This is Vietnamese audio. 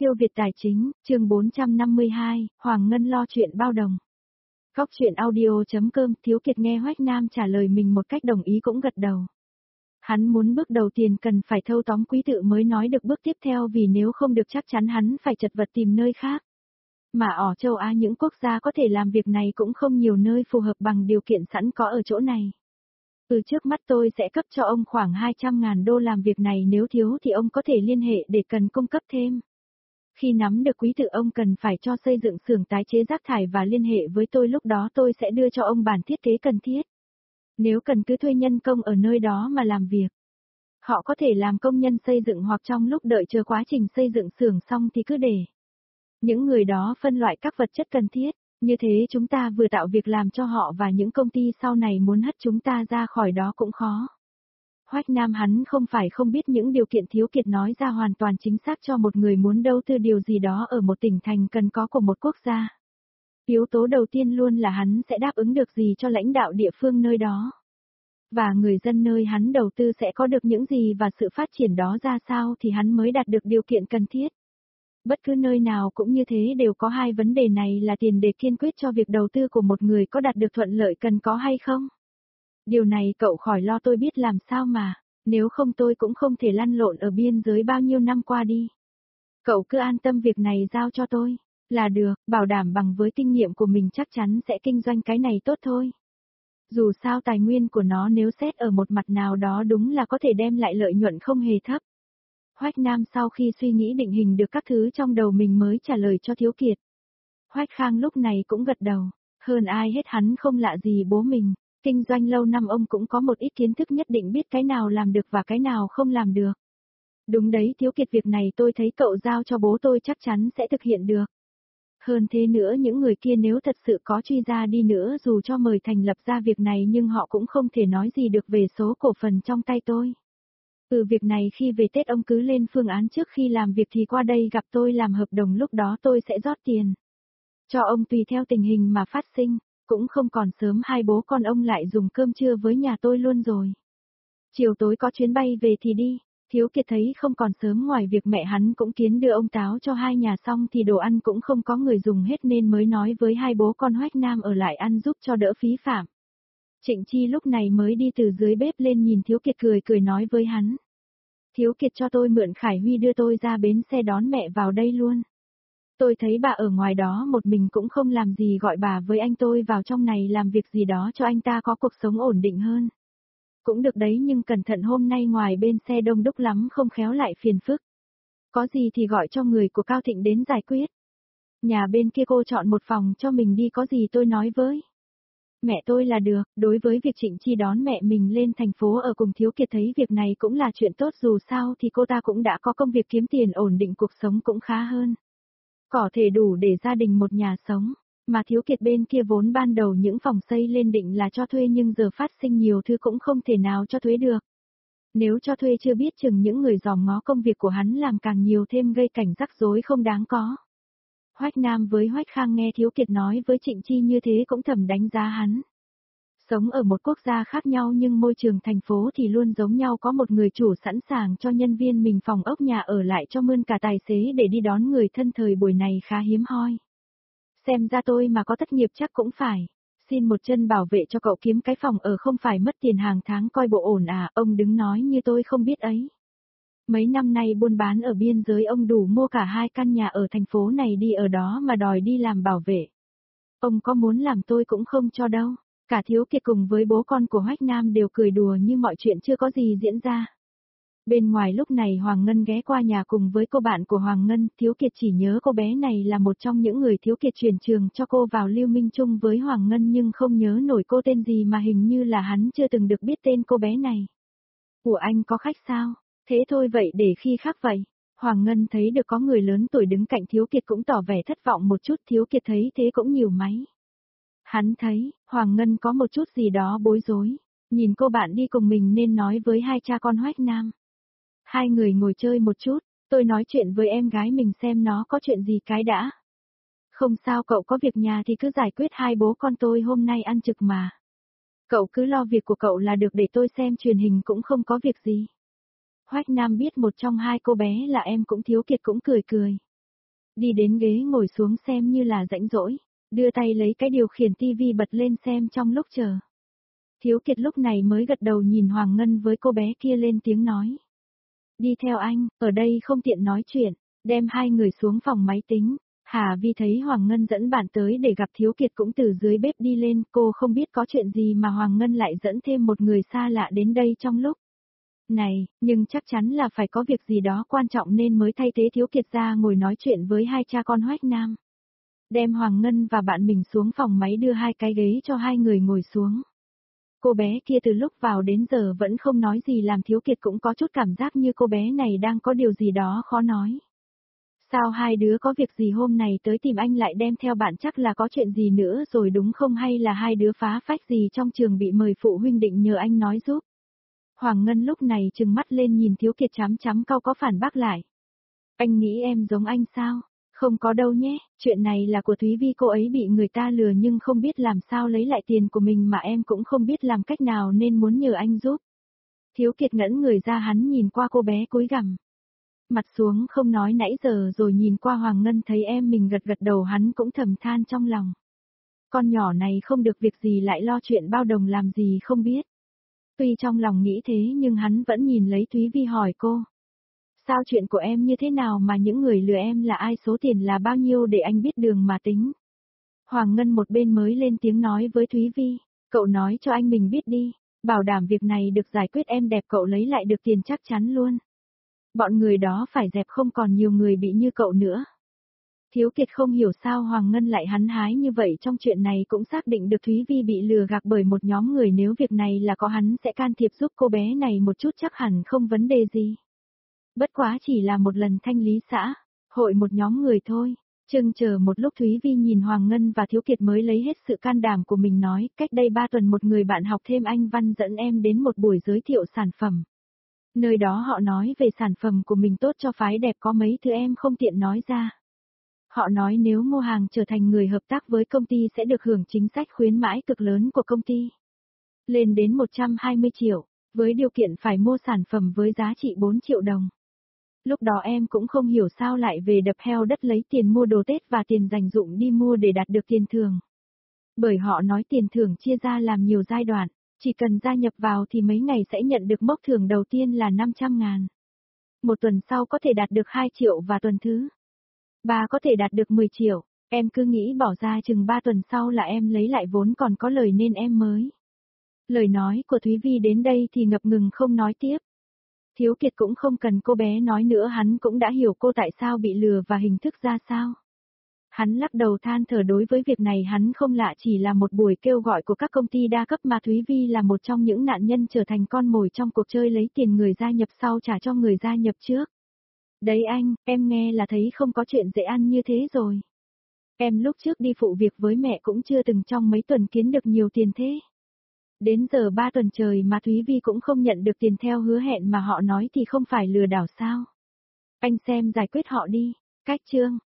Siêu Việt Tài Chính, chương 452, Hoàng Ngân lo chuyện bao đồng. Góc chuyện audio.com, Thiếu Kiệt nghe Hoách Nam trả lời mình một cách đồng ý cũng gật đầu. Hắn muốn bước đầu tiên cần phải thâu tóm quý tự mới nói được bước tiếp theo, vì nếu không được chắc chắn hắn phải chật vật tìm nơi khác. Mà ở châu Á những quốc gia có thể làm việc này cũng không nhiều nơi phù hợp bằng điều kiện sẵn có ở chỗ này. Trước mắt tôi sẽ cấp cho ông khoảng 200.000 đô làm việc này, nếu thiếu thì ông có thể liên hệ để cần cung cấp thêm. Khi nắm được quý tự ông cần phải cho xây dựng xưởng tái chế rác thải và liên hệ với tôi, lúc đó tôi sẽ đưa cho ông bản thiết kế cần thiết. Nếu cần cứ thuê nhân công ở nơi đó mà làm việc. Họ có thể làm công nhân xây dựng hoặc trong lúc đợi chờ quá trình xây dựng xưởng xong thì cứ để những người đó phân loại các vật chất cần thiết. Như thế chúng ta vừa tạo việc làm cho họ và những công ty sau này muốn hất chúng ta ra khỏi đó cũng khó. Hoách Nam hắn không phải không biết những điều kiện Thiếu Kiệt nói ra hoàn toàn chính xác cho một người muốn đầu tư điều gì đó ở một tỉnh thành cần có của một quốc gia. Yếu tố đầu tiên luôn là hắn sẽ đáp ứng được gì cho lãnh đạo địa phương nơi đó. Và người dân nơi hắn đầu tư sẽ có được những gì và sự phát triển đó ra sao thì hắn mới đạt được điều kiện cần thiết. Bất cứ nơi nào cũng như thế, đều có hai vấn đề này là tiền đề kiên quyết cho việc đầu tư của một người có đạt được thuận lợi cần có hay không. Điều này cậu khỏi lo, tôi biết làm sao mà, nếu không tôi cũng không thể lăn lộn ở biên giới bao nhiêu năm qua đi. Cậu cứ an tâm, việc này giao cho tôi là được, bảo đảm bằng với kinh nghiệm của mình chắc chắn sẽ kinh doanh cái này tốt thôi. Dù sao tài nguyên của nó nếu xét ở một mặt nào đó đúng là có thể đem lại lợi nhuận không hề thấp. Hoách Nam sau khi suy nghĩ định hình được các thứ trong đầu mình mới trả lời cho Thiếu Kiệt. Hoách Khang lúc này cũng gật đầu, hơn ai hết hắn không lạ gì bố mình, kinh doanh lâu năm ông cũng có một ít kiến thức nhất định, biết cái nào làm được và cái nào không làm được. Đúng đấy Thiếu Kiệt, việc này tôi thấy cậu giao cho bố tôi chắc chắn sẽ thực hiện được. Hơn thế nữa, những người kia nếu thật sự có truy ra đi nữa, dù cho mời thành lập ra việc này nhưng họ cũng không thể nói gì được về số cổ phần trong tay tôi. Việc này khi về Tết ông cứ lên phương án trước khi làm việc thì qua đây gặp tôi làm hợp đồng, lúc đó tôi sẽ rót tiền cho ông tùy theo tình hình mà phát sinh, cũng không còn sớm, hai bố con ông lại dùng cơm trưa với nhà tôi luôn rồi. Chiều tối có chuyến bay về thì đi. Thiếu Kiệt thấy không còn sớm, ngoài việc mẹ hắn cũng kiến đưa ông táo cho hai nhà xong thì đồ ăn cũng không có người dùng hết nên mới nói với hai bố con Hoách Nam ở lại ăn giúp cho đỡ phí phạm. Trịnh Chi lúc này mới đi từ dưới bếp lên, nhìn Thiếu Kiệt cười cười nói với hắn. Thiếu Kiệt cho tôi mượn Khải Huy đưa tôi ra bến xe đón mẹ vào đây luôn. Tôi thấy bà ở ngoài đó một mình cũng không làm gì, gọi bà với anh tôi vào trong này làm việc gì đó cho anh ta có cuộc sống ổn định hơn. Cũng được đấy, nhưng cẩn thận hôm nay ngoài bên xe đông đúc lắm, không khéo lại phiền phức. Có gì thì gọi cho người của Cao Thịnh đến giải quyết. Nhà bên kia cô chọn một phòng cho mình đi, có gì tôi nói với mẹ tôi là được. Đối với việc Trịnh Chi đón mẹ mình lên thành phố ở cùng, Thiếu Kiệt thấy việc này cũng là chuyện tốt, dù sao thì cô ta cũng đã có công việc kiếm tiền ổn định, cuộc sống cũng khá hơn. Có thể đủ để gia đình một nhà sống. Mà Thiếu Kiệt bên kia vốn ban đầu những phòng xây lên định là cho thuê, nhưng giờ phát sinh nhiều thứ cũng không thể nào cho thuê được. Nếu cho thuê chưa biết chừng những người dòm ngó công việc của hắn làm càng nhiều thêm, gây cảnh rắc rối không đáng có. Hoách Nam với Hoách Khang nghe Thiếu Kiệt nói với Trịnh Chi như thế cũng thầm đánh giá hắn. Sống ở một quốc gia khác nhau nhưng môi trường thành phố thì luôn giống nhau, có một người chủ sẵn sàng cho nhân viên mình phòng ốc nhà ở, lại cho mươn cả tài xế để đi đón người thân, thời buổi này khá hiếm hoi. Xem ra tôi mà có thất nghiệp chắc cũng phải xin một chân bảo vệ cho cậu kiếm cái phòng ở, không phải mất tiền hàng tháng coi bộ ổn à. Ông đứng nói như tôi không biết ấy. Mấy năm nay buôn bán ở biên giới, ông đủ mua cả 2 căn nhà ở thành phố này đi ở đó mà đòi đi làm bảo vệ. Ông có muốn làm tôi cũng không cho đâu. Cả Thiếu Kiệt cùng với bố con của Hoách Nam đều cười đùa như mọi chuyện chưa có gì diễn ra. Bên ngoài lúc này Hoàng Ngân ghé qua nhà cùng với cô bạn của Hoàng Ngân. Thiếu Kiệt chỉ nhớ cô bé này là một trong những người Thiếu Kiệt chuyển trường cho cô vào Lưu Minh chung với Hoàng Ngân, nhưng không nhớ nổi cô tên gì, mà hình như là hắn chưa từng được biết tên cô bé này. Ủa, anh có khách sao? Thế thôi vậy để khi khác vậy. Hoàng Ngân thấy được có người lớn tuổi đứng cạnh Thiếu Kiệt cũng tỏ vẻ thất vọng một chút. Thiếu Kiệt thấy thế cũng nhiều máy. Hắn thấy Hoàng Ngân có một chút gì đó bối rối, nhìn cô bạn đi cùng mình nên nói với hai cha con Hoách Nam. Hai người ngồi chơi một chút, tôi nói chuyện với em gái mình xem nó có chuyện gì cái đã. Không sao, cậu có việc nhà thì cứ giải quyết, hai bố con tôi hôm nay ăn trực mà. Cậu cứ lo việc của cậu là được, để tôi xem truyền hình cũng không có việc gì. Hoách Nam biết một trong hai cô bé là em cũng. Thiếu Kiệt cũng cười cười. Đi đến ghế ngồi xuống xem như là rãnh rỗi, đưa tay lấy cái điều khiển tivi bật lên xem trong lúc chờ. Thiếu Kiệt lúc này mới gật đầu nhìn Hoàng Ngân với cô bé kia lên tiếng nói. Đi theo anh, ở đây không tiện nói chuyện, đem hai người xuống phòng máy tính. Hà Vi thấy Hoàng Ngân dẫn bạn tới để gặp Thiếu Kiệt cũng từ dưới bếp đi lên, cô không biết có chuyện gì mà Hoàng Ngân lại dẫn thêm một người xa lạ đến đây trong lúc này, nhưng chắc chắn là phải có việc gì đó quan trọng nên mới thay thế Thiếu Kiệt ra ngồi nói chuyện với hai cha con Hoách Nam. Đem Hoàng Ngân và bạn mình xuống phòng máy đưa hai cái ghế cho hai người ngồi xuống. Cô bé kia từ lúc vào đến giờ vẫn không nói gì làm Thiếu Kiệt cũng có chút cảm giác như cô bé này đang có điều gì đó khó nói. Sao hai đứa có việc gì hôm này tới tìm anh lại đem theo bạn, chắc là có chuyện gì nữa rồi đúng không, hay là hai đứa phá phách gì trong trường bị mời phụ huynh định nhờ anh nói giúp. Hoàng Ngân lúc này trừng mắt lên nhìn Thiếu Kiệt chám chám cau có phản bác lại. Anh nghĩ em giống anh sao? Không có đâu nhé, chuyện này là của Thúy Vi, cô ấy bị người ta lừa nhưng không biết làm sao lấy lại tiền của mình mà em cũng không biết làm cách nào nên muốn nhờ anh giúp. Thiếu Kiệt ngẩn người ra, hắn nhìn qua cô bé cúi gằm mặt xuống không nói nãy giờ rồi nhìn qua Hoàng Ngân thấy em mình gật gật đầu, hắn cũng thầm than trong lòng. Con nhỏ này không được việc gì lại lo chuyện bao đồng làm gì không biết. Tuy trong lòng nghĩ thế nhưng hắn vẫn nhìn lấy Thúy Vi hỏi cô. Sao chuyện của em như thế nào mà những người lừa em là ai, số tiền là bao nhiêu để anh biết đường mà tính. Hoàng Ngân một bên mới lên tiếng nói với Thúy Vi, cậu nói cho anh mình biết đi, bảo đảm việc này được giải quyết em đẹp cậu lấy lại được tiền chắc chắn luôn. Bọn người đó phải dẹp không còn nhiều người bị như cậu nữa. Thiếu Kiệt không hiểu sao Hoàng Ngân lại hắn hái như vậy, trong chuyện này cũng xác định được Thúy Vi bị lừa gạt bởi một nhóm người, nếu việc này là có hắn sẽ can thiệp giúp cô bé này một chút chắc hẳn không vấn đề gì. Bất quá chỉ là một lần thanh lý xã, hội một nhóm người thôi. Chừng chờ một lúc Thúy Vi nhìn Hoàng Ngân và Thiếu Kiệt mới lấy hết sự can đảm của mình nói, cách đây 3 tuần một người bạn học thêm anh Văn dẫn em đến một buổi giới thiệu sản phẩm. Nơi đó họ nói về sản phẩm của mình tốt cho phái đẹp, có mấy thứ em không tiện nói ra. Họ nói nếu mua hàng trở thành người hợp tác với công ty sẽ được hưởng chính sách khuyến mãi cực lớn của công ty. Lên đến 120 triệu, với điều kiện phải mua sản phẩm với giá trị 4 triệu đồng. Lúc đó em cũng không hiểu sao lại về đập heo đất lấy tiền mua đồ Tết và tiền dành dụm đi mua để đạt được tiền thưởng. Bởi họ nói tiền thưởng chia ra làm nhiều giai đoạn, chỉ cần gia nhập vào thì mấy ngày sẽ nhận được mốc thưởng đầu tiên là 500.000. Một tuần sau có thể đạt được 2 triệu và tuần thứ 3 có thể đạt được 10 triệu. Em cứ nghĩ bỏ ra chừng 3 tuần sau là em lấy lại vốn còn có lời nên em mới. Lời nói của Thúy Vi đến đây thì ngập ngừng không nói tiếp. Thiếu Kiệt cũng không cần cô bé nói nữa, hắn cũng đã hiểu cô tại sao bị lừa và hình thức ra sao. Hắn lắc đầu than thở, đối với việc này hắn không lạ, chỉ là một buổi kêu gọi của các công ty đa cấp mà Thúy Vi là một trong những nạn nhân trở thành con mồi trong cuộc chơi lấy tiền người gia nhập sau trả cho người gia nhập trước. Đấy anh, em nghe là thấy không có chuyện dễ ăn như thế rồi. Em lúc trước đi phụ việc với mẹ cũng chưa từng trong mấy tuần kiếm được nhiều tiền thế. Đến giờ 3 tuần trời mà Thúy Vi cũng không nhận được tiền theo hứa hẹn mà họ nói thì không phải lừa đảo sao? Anh xem giải quyết họ đi. Cách chương